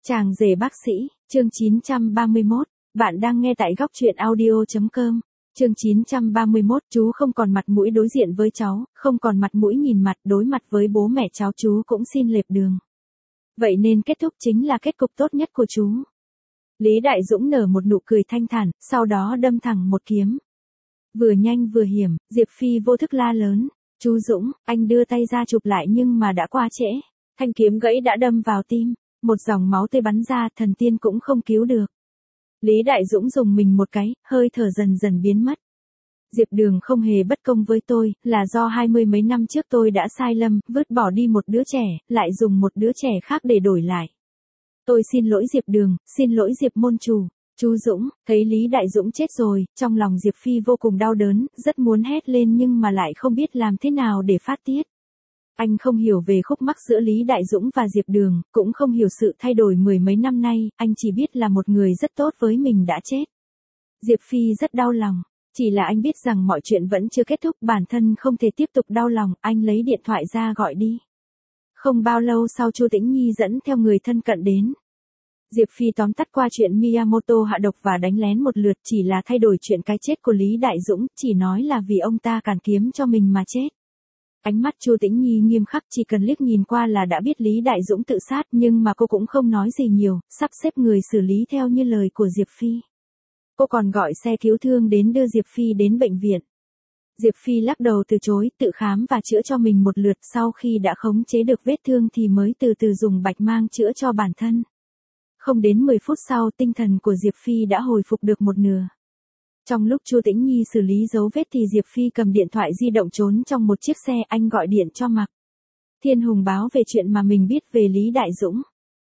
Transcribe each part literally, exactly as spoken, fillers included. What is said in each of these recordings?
Chàng rể bác sĩ, chương chín trăm ba mươi mốt, bạn đang nghe tại góc truyện audio.com. Chương chín trăm ba mươi mốt, chú không còn mặt mũi đối diện với cháu, không còn mặt mũi nhìn mặt đối mặt với bố mẹ cháu, chú cũng xin lệp đường. Vậy nên kết thúc chính là kết cục tốt nhất của chú. Lý Đại Dũng nở một nụ cười thanh thản, sau đó đâm thẳng một kiếm. Vừa nhanh vừa hiểm, Diệp Phi vô thức la lớn. Chú Dũng, anh đưa tay ra chụp lại nhưng mà đã quá trễ. Thanh kiếm gãy đã đâm vào tim. Một dòng máu tươi bắn ra, thần tiên cũng không cứu được. Lý Đại Dũng dùng mình một cái, hơi thở dần dần biến mất. Diệp Đường không hề bất công với tôi, là do hai mươi mấy năm trước tôi đã sai lầm, vứt bỏ đi một đứa trẻ, lại dùng một đứa trẻ khác để đổi lại. Tôi xin lỗi Diệp Đường, xin lỗi Diệp môn chủ. Chú Dũng, thấy Lý Đại Dũng chết rồi, trong lòng Diệp Phi vô cùng đau đớn, rất muốn hét lên nhưng mà lại không biết làm thế nào để phát tiết. Anh không hiểu về khúc mắc giữa Lý Đại Dũng và Diệp Đường, cũng không hiểu sự thay đổi mười mấy năm nay, anh chỉ biết là một người rất tốt với mình đã chết. Diệp Phi rất đau lòng, chỉ là anh biết rằng mọi chuyện vẫn chưa kết thúc, bản thân không thể tiếp tục đau lòng, anh lấy điện thoại ra gọi đi. Không bao lâu sau Chu Tĩnh Nhi dẫn theo người thân cận đến. Diệp Phi tóm tắt qua chuyện Miyamoto hạ độc và đánh lén một lượt, chỉ là thay đổi chuyện cái chết của Lý Đại Dũng, chỉ nói là vì ông ta cản kiếm cho mình mà chết. Ánh mắt Chu Tĩnh Nhi nghiêm khắc, chỉ cần liếc nhìn qua là đã biết Lý Đại Dũng tự sát, nhưng mà cô cũng không nói gì nhiều, sắp xếp người xử lý theo như lời của Diệp Phi. Cô còn gọi xe cứu thương đến đưa Diệp Phi đến bệnh viện. Diệp Phi lắc đầu từ chối, tự khám và chữa cho mình một lượt, sau khi đã khống chế được vết thương thì mới từ từ dùng bạch mang chữa cho bản thân. Không đến mười phút sau, tinh thần của Diệp Phi đã hồi phục được một nửa. Trong lúc Chu Tĩnh Nhi xử lý dấu vết thì Diệp Phi cầm điện thoại di động trốn trong một chiếc xe, anh gọi điện cho Mạc Thiên Hùng báo về chuyện mà mình biết về Lý Đại Dũng.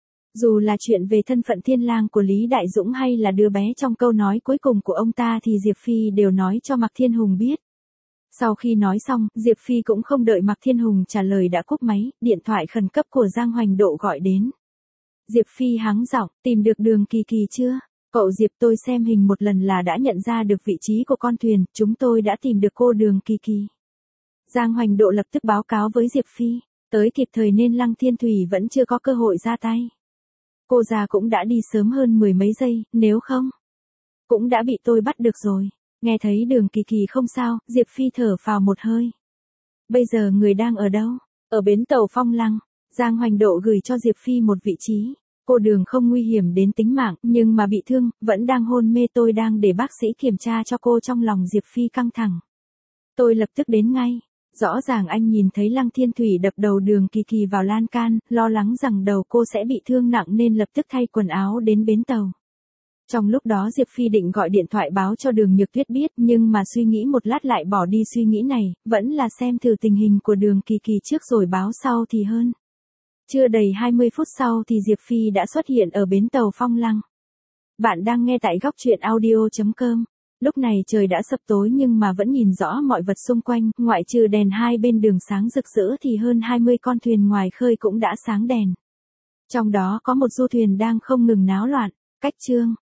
Dù là chuyện về thân phận thiên lang của Lý Đại Dũng hay là đứa bé trong câu nói cuối cùng của ông ta thì Diệp Phi đều nói cho Mạc Thiên Hùng biết. Sau khi nói xong, Diệp Phi cũng không đợi Mạc Thiên Hùng trả lời đã cúp máy, điện thoại khẩn cấp của Giang Hoành Độ gọi đến. Diệp Phi hắng giọng, tìm được Đường Kỳ Kỳ chưa? Cậu Diệp, tôi xem hình một lần là đã nhận ra được vị trí của con thuyền, chúng tôi đã tìm được cô Đường Kỳ Kỳ. Giang Hoành Độ lập tức báo cáo với Diệp Phi, tới kịp thời nên Lăng Thiên Thủy vẫn chưa có cơ hội ra tay. Cô già cũng đã đi sớm hơn mười mấy giây, nếu không, cũng đã bị tôi bắt được rồi. Nghe thấy Đường Kỳ Kỳ không sao, Diệp Phi thở phào một hơi. Bây giờ người đang ở đâu? Ở bến tàu Phong Lăng. Giang Hoành Độ gửi cho Diệp Phi một vị trí. Cô Đường không nguy hiểm đến tính mạng, nhưng mà bị thương, vẫn đang hôn mê, tôi đang để bác sĩ kiểm tra cho cô. Trong lòng Diệp Phi căng thẳng. Tôi lập tức đến ngay. Rõ ràng anh nhìn thấy Lăng Thiên Thủy đập đầu Đường Kỳ Kỳ vào lan can, lo lắng rằng đầu cô sẽ bị thương nặng nên lập tức thay quần áo đến bến tàu. Trong lúc đó Diệp Phi định gọi điện thoại báo cho Đường Nhược Tuyết biết, nhưng mà suy nghĩ một lát lại bỏ đi suy nghĩ này, vẫn là xem thử tình hình của Đường Kỳ Kỳ trước rồi báo sau thì hơn. Chưa đầy hai mươi phút sau thì Diệp Phi đã xuất hiện ở bến tàu Phong Lăng. Bạn đang nghe tại góc truyện audio.com. Lúc này trời đã sập tối nhưng mà vẫn nhìn rõ mọi vật xung quanh, ngoại trừ đèn hai bên đường sáng rực rỡ thì hơn hai mươi con thuyền ngoài khơi cũng đã sáng đèn. Trong đó có một du thuyền đang không ngừng náo loạn. Cách chương